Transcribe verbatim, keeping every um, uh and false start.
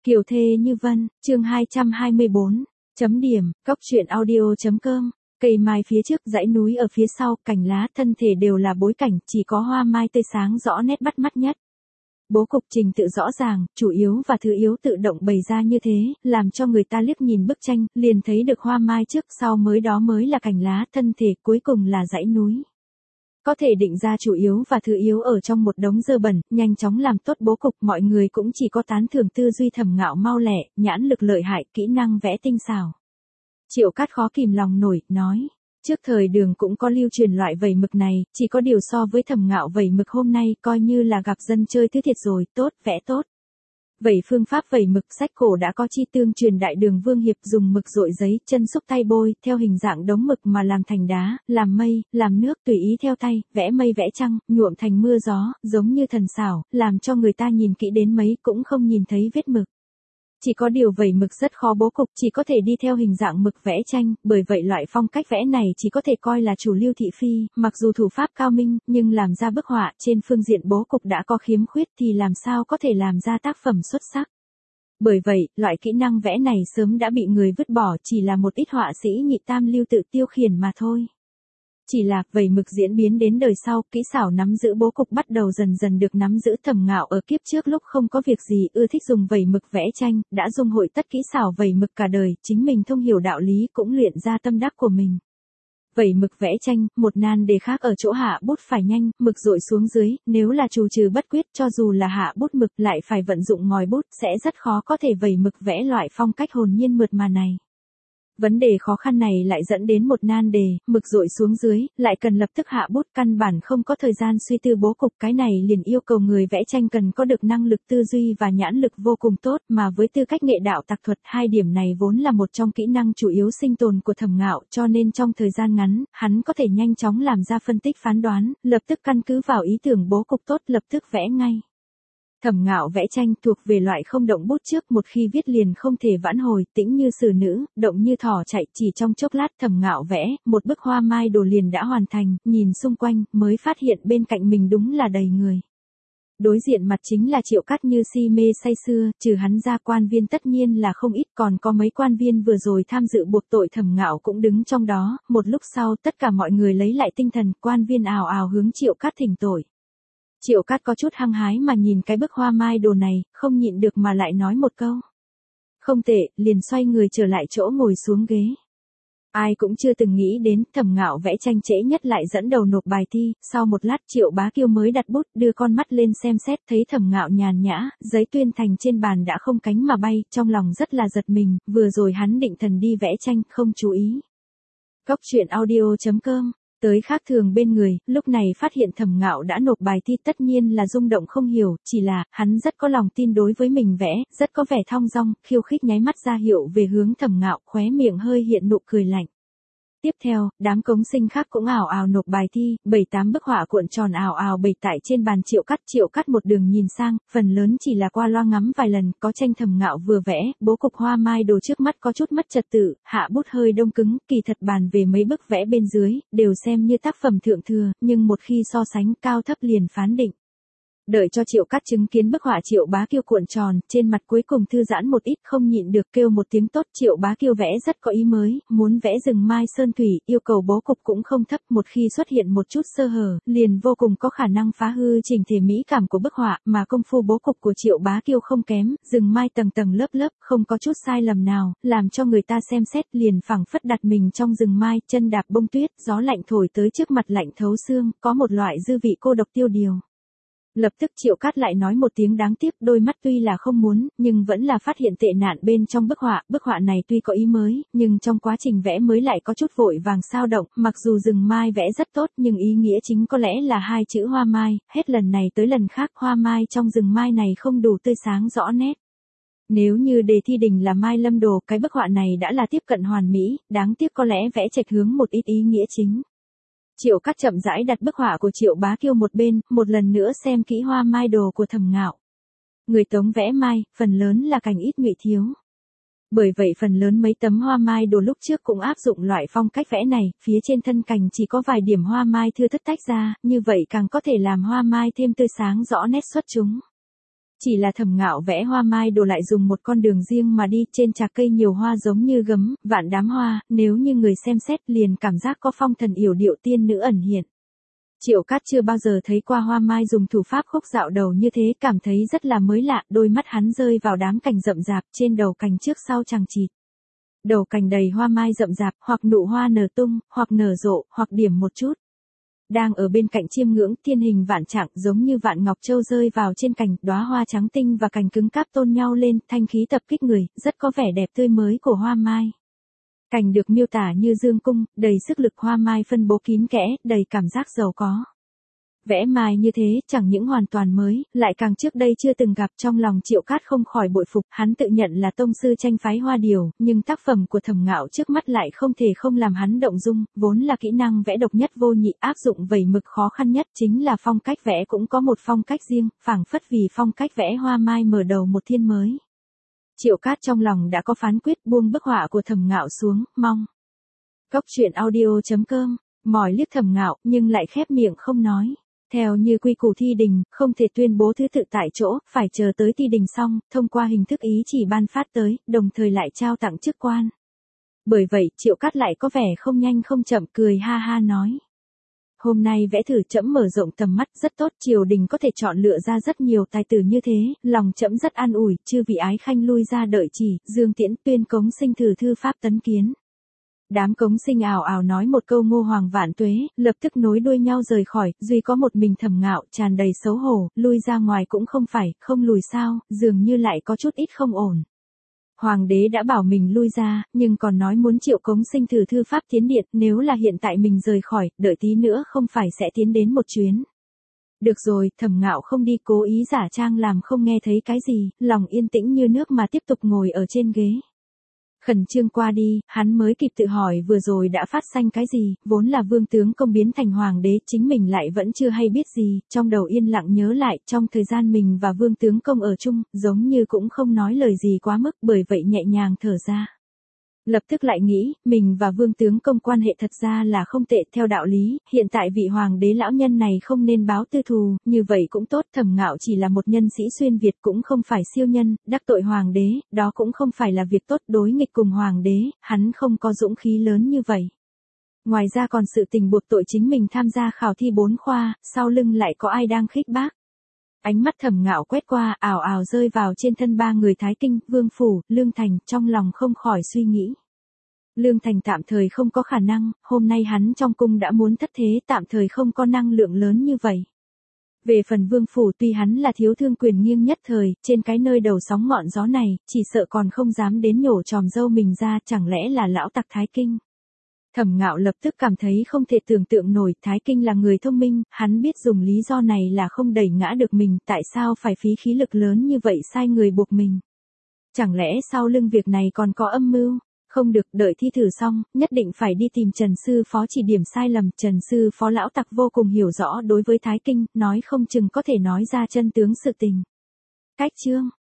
Kiều Thê Như Vân, chương hai trăm hai mươi bốn, chấm điểm, cốc truyện audio chấm com, cây mai phía trước, dãy núi ở phía sau, cành lá, thân thể đều là bối cảnh, chỉ có hoa mai tươi sáng rõ nét bắt mắt nhất. Bố cục trình tự rõ ràng, chủ yếu và thứ yếu tự động bày ra như thế, làm cho người ta liếc nhìn bức tranh, liền thấy được hoa mai trước sau mới đó mới là cành lá, thân thể, cuối cùng là dãy núi. Có thể định ra chủ yếu và thứ yếu ở trong một đống dơ bẩn, nhanh chóng làm tốt bố cục, mọi người cũng chỉ có tán thưởng tư duy Thẩm Ngạo mau lẹ, nhãn lực lợi hại, kỹ năng vẽ tinh xảo. Triệu Cát khó kìm lòng nổi, nói, trước thời Đường cũng có lưu truyền loại vẩy mực này, chỉ có điều so với Thẩm Ngạo vẩy mực hôm nay coi như là gặp dân chơi thứ thiệt rồi, tốt, vẽ tốt. Vẩy phương pháp vẩy mực sách cổ đã có chi tương truyền Đại Đường Vương Hiệp dùng mực dội giấy, chân xúc tay bôi, theo hình dạng đống mực mà làm thành đá, làm mây, làm nước tùy ý theo tay, vẽ mây vẽ trăng, nhuộm thành mưa gió, giống như thần xảo, làm cho người ta nhìn kỹ đến mấy cũng không nhìn thấy vết mực. Chỉ có điều vẩy mực rất khó bố cục, chỉ có thể đi theo hình dạng mực vẽ tranh, bởi vậy loại phong cách vẽ này chỉ có thể coi là chủ lưu thị phi, mặc dù thủ pháp cao minh, nhưng làm ra bức họa trên phương diện bố cục đã có khiếm khuyết thì làm sao có thể làm ra tác phẩm xuất sắc. Bởi vậy, loại kỹ năng vẽ này sớm đã bị người vứt bỏ, chỉ là một ít họa sĩ nhị tam lưu tự tiêu khiển mà thôi. Chỉ là, vẩy mực diễn biến đến đời sau, kỹ xảo nắm giữ bố cục bắt đầu dần dần được nắm giữ. Thẩm Ngạo ở kiếp trước lúc không có việc gì ưa thích dùng vẩy mực vẽ tranh, đã dung hội tất kỹ xảo vẩy mực cả đời, chính mình thông hiểu đạo lý cũng luyện ra tâm đắc của mình. Vẩy mực vẽ tranh, một nan đề khác ở chỗ hạ bút phải nhanh, mực dội xuống dưới, nếu là trù trừ bất quyết cho dù là hạ bút mực lại phải vận dụng ngòi bút, sẽ rất khó có thể vẩy mực vẽ loại phong cách hồn nhiên mượt mà này. Vấn đề khó khăn này lại dẫn đến một nan đề, mực dội xuống dưới, lại cần lập tức hạ bút, căn bản không có thời gian suy tư bố cục, cái này liền yêu cầu người vẽ tranh cần có được năng lực tư duy và nhãn lực vô cùng tốt, mà với tư cách nghệ đạo tạc thuật, hai điểm này vốn là một trong kỹ năng chủ yếu sinh tồn của Thẩm Ngạo, cho nên trong thời gian ngắn, hắn có thể nhanh chóng làm ra phân tích phán đoán, lập tức căn cứ vào ý tưởng bố cục tốt lập tức vẽ ngay. Thẩm Ngạo vẽ tranh thuộc về loại không động bút trước, một khi viết liền không thể vãn hồi, tĩnh như xử nữ, động như thỏ chạy, chỉ trong chốc lát Thẩm Ngạo vẽ, một bức hoa mai đồ liền đã hoàn thành, nhìn xung quanh, mới phát hiện bên cạnh mình đúng là đầy người. Đối diện mặt chính là Triệu Cát như si mê say sưa, trừ hắn ra quan viên tất nhiên là không ít, còn có mấy quan viên vừa rồi tham dự buộc tội Thẩm Ngạo cũng đứng trong đó, một lúc sau tất cả mọi người lấy lại tinh thần, quan viên ào ào hướng Triệu Cát thỉnh tội. Triệu Cát có chút hăng hái mà nhìn cái bức hoa mai đồ này, không nhịn được mà lại nói một câu. Không tệ, liền xoay người trở lại chỗ ngồi xuống ghế. Ai cũng chưa từng nghĩ đến, Thẩm Ngạo vẽ tranh trễ nhất lại dẫn đầu nộp bài thi, sau một lát Triệu Bá Kiêu mới đặt bút, đưa con mắt lên xem xét, thấy Thẩm Ngạo nhàn nhã, giấy tuyên thành trên bàn đã không cánh mà bay, trong lòng rất là giật mình, vừa rồi hắn định thần đi vẽ tranh, không chú ý. Cốc truyện audio chấm com. Tới khác thường bên người, lúc này phát hiện Thẩm Ngạo đã nộp bài thi tất nhiên là rung động không hiểu, chỉ là, hắn rất có lòng tin đối với mình vẽ, rất có vẻ thong dong, khiêu khích nháy mắt ra hiệu về hướng Thẩm Ngạo, khóe miệng hơi hiện nụ cười lạnh. Tiếp theo, đám cống sinh khác cũng ảo ảo nộp bài thi, bảy tám bức họa cuộn tròn ảo ảo bày tại trên bàn Triệu Cát. Triệu Cát một đường nhìn sang, phần lớn chỉ là qua loa ngắm vài lần, có tranh Thẩm Ngạo vừa vẽ, bố cục hoa mai đồ trước mắt có chút mất trật tự, hạ bút hơi đông cứng, kỳ thật bàn về mấy bức vẽ bên dưới, đều xem như tác phẩm thượng thừa, nhưng một khi so sánh cao thấp liền phán định. Đợi cho Triệu Cát chứng kiến bức họa Triệu Bá Kiêu cuộn tròn, trên mặt cuối cùng thư giãn một ít, không nhịn được kêu một tiếng tốt. Triệu Bá Kiêu vẽ rất có ý mới, muốn vẽ rừng mai sơn thủy, yêu cầu bố cục cũng không thấp, một khi xuất hiện một chút sơ hở, liền vô cùng có khả năng phá hư chỉnh thể mỹ cảm của bức họa, mà công phu bố cục của Triệu Bá Kiêu không kém, rừng mai tầng tầng lớp lớp, không có chút sai lầm nào, làm cho người ta xem xét liền phảng phất đặt mình trong rừng mai, chân đạp bông tuyết, gió lạnh thổi tới trước mặt lạnh thấu xương, có một loại dư vị cô độc tiêu điều. Lập tức Triệu Cát lại nói một tiếng đáng tiếc, đôi mắt tuy là không muốn, nhưng vẫn là phát hiện tệ nạn bên trong bức họa, bức họa này tuy có ý mới, nhưng trong quá trình vẽ mới lại có chút vội vàng sao động, mặc dù rừng mai vẽ rất tốt nhưng ý nghĩa chính có lẽ là hai chữ hoa mai, hết lần này tới lần khác hoa mai trong rừng mai này không đủ tươi sáng rõ nét. Nếu như đề thi đình là Mai Lâm Đồ, cái bức họa này đã là tiếp cận hoàn mỹ, đáng tiếc có lẽ vẽ chệch hướng một ít ý nghĩa chính. Triệu Cát chậm rãi đặt bức họa của Triệu Bá Kiêu một bên, một lần nữa xem kỹ hoa mai đồ của Thẩm Ngạo. Người Tống vẽ mai, phần lớn là cành ít ngụy thiếu. Bởi vậy phần lớn mấy tấm hoa mai đồ lúc trước cũng áp dụng loại phong cách vẽ này, phía trên thân cành chỉ có vài điểm hoa mai thưa thất tách ra, như vậy càng có thể làm hoa mai thêm tươi sáng rõ nét xuất chúng. Chỉ là Thẩm Ngạo vẽ hoa mai đồ lại dùng một con đường riêng mà đi, trên trạc cây nhiều hoa giống như gấm, vạn đám hoa, nếu như người xem xét liền cảm giác có phong thần yểu điệu tiên nữ ẩn hiện. Triệu Cát chưa bao giờ thấy qua hoa mai dùng thủ pháp khúc dạo đầu như thế, cảm thấy rất là mới lạ, đôi mắt hắn rơi vào đám cành rậm rạp, trên đầu cành trước sau chằng chịt. Đầu cành đầy hoa mai rậm rạp, hoặc nụ hoa nở tung, hoặc nở rộ, hoặc điểm một chút. Đang ở bên cạnh chiêm ngưỡng, thiên hình vạn trạng giống như vạn ngọc châu rơi vào trên cành, đóa hoa trắng tinh và cành cứng cáp tôn nhau lên, thanh khí tập kích người, rất có vẻ đẹp tươi mới của hoa mai. Cành được miêu tả như dương cung, đầy sức lực, hoa mai phân bố kín kẽ, đầy cảm giác giàu có. Vẽ mai như thế, chẳng những hoàn toàn mới, lại càng trước đây chưa từng gặp, trong lòng Triệu Cát không khỏi bội phục, hắn tự nhận là tông sư tranh phái hoa điểu, nhưng tác phẩm của Thẩm Ngạo trước mắt lại không thể không làm hắn động dung, vốn là kỹ năng vẽ độc nhất vô nhị, áp dụng vẩy mực khó khăn nhất, chính là phong cách vẽ cũng có một phong cách riêng, phảng phất vì phong cách vẽ hoa mai mở đầu một thiên mới. Triệu Cát trong lòng đã có phán quyết, buông bức họa của Thẩm Ngạo xuống, mong. Cốc truyện audio chấm com, mỏi liếc Thẩm Ngạo, nhưng lại khép miệng không nói. Theo như quy củ thi đình, không thể tuyên bố thứ tự tại chỗ, phải chờ tới thi đình xong, thông qua hình thức ý chỉ ban phát tới, đồng thời lại trao tặng chức quan. Bởi vậy, Triệu Cát lại có vẻ không nhanh không chậm, cười ha ha nói. Hôm nay vẽ thử trẫm mở rộng tầm mắt, rất tốt, triều đình có thể chọn lựa ra rất nhiều tài tử như thế, lòng trẫm rất an ủi, chư vị ái khanh lui ra đợi chỉ, Dương Tiễn tuyên cống sinh thử thư pháp tấn kiến. Đám cống sinh ào ào nói một câu ngô hoàng vạn tuế, lập tức nối đuôi nhau rời khỏi, duy có một mình Thẩm Ngạo, tràn đầy xấu hổ, lui ra ngoài cũng không phải, không lùi sao, dường như lại có chút ít không ổn. Hoàng đế đã bảo mình lui ra, nhưng còn nói muốn triệu cống sinh thử thư pháp tiến điện, nếu là hiện tại mình rời khỏi, đợi tí nữa không phải sẽ tiến đến một chuyến. Được rồi, Thẩm Ngạo không đi, cố ý giả trang làm không nghe thấy cái gì, lòng yên tĩnh như nước mà tiếp tục ngồi ở trên ghế. Khẩn trương qua đi, hắn mới kịp tự hỏi vừa rồi đã phát sinh cái gì, vốn là vương tướng công biến thành hoàng đế, chính mình lại vẫn chưa hay biết gì, trong đầu yên lặng nhớ lại, trong thời gian mình và vương tướng công ở chung, giống như cũng không nói lời gì quá mức, bởi vậy nhẹ nhàng thở ra. Lập tức lại nghĩ, mình và vương tướng công quan hệ thật ra là không tệ, theo đạo lý, hiện tại vị hoàng đế lão nhân này không nên báo tư thù, như vậy cũng tốt, Thẩm Ngạo chỉ là một nhân sĩ xuyên Việt, cũng không phải siêu nhân, đắc tội hoàng đế, đó cũng không phải là việc tốt, đối nghịch cùng hoàng đế, hắn không có dũng khí lớn như vậy. Ngoài ra còn sự tình buộc tội chính mình tham gia khảo thi bốn khoa, sau lưng lại có ai đang khích bác. Ánh mắt Thẩm Ngạo quét qua, ảo ảo rơi vào trên thân ba người Thái Kinh, Vương Phủ, Lương Thành, trong lòng không khỏi suy nghĩ. Lương Thành tạm thời không có khả năng, hôm nay hắn trong cung đã muốn thất thế, tạm thời không có năng lượng lớn như vậy. Về phần Vương Phủ, tuy hắn là thiếu thương quyền nghiêng nhất thời, trên cái nơi đầu sóng ngọn gió này, chỉ sợ còn không dám đến nhổ tròm dâu mình ra, chẳng lẽ là lão tặc Thái Kinh. Thẩm Ngạo lập tức cảm thấy không thể tưởng tượng nổi, Thái Kinh là người thông minh, hắn biết dùng lý do này là không đẩy ngã được mình, tại sao phải phí khí lực lớn như vậy sai người buộc mình. Chẳng lẽ sau lưng việc này còn có âm mưu? Không được, đợi thi thử xong, nhất định phải đi tìm Trần Sư Phó chỉ điểm sai lầm, Trần Sư Phó lão tặc vô cùng hiểu rõ đối với Thái Kinh, nói không chừng có thể nói ra chân tướng sự tình. Cách chương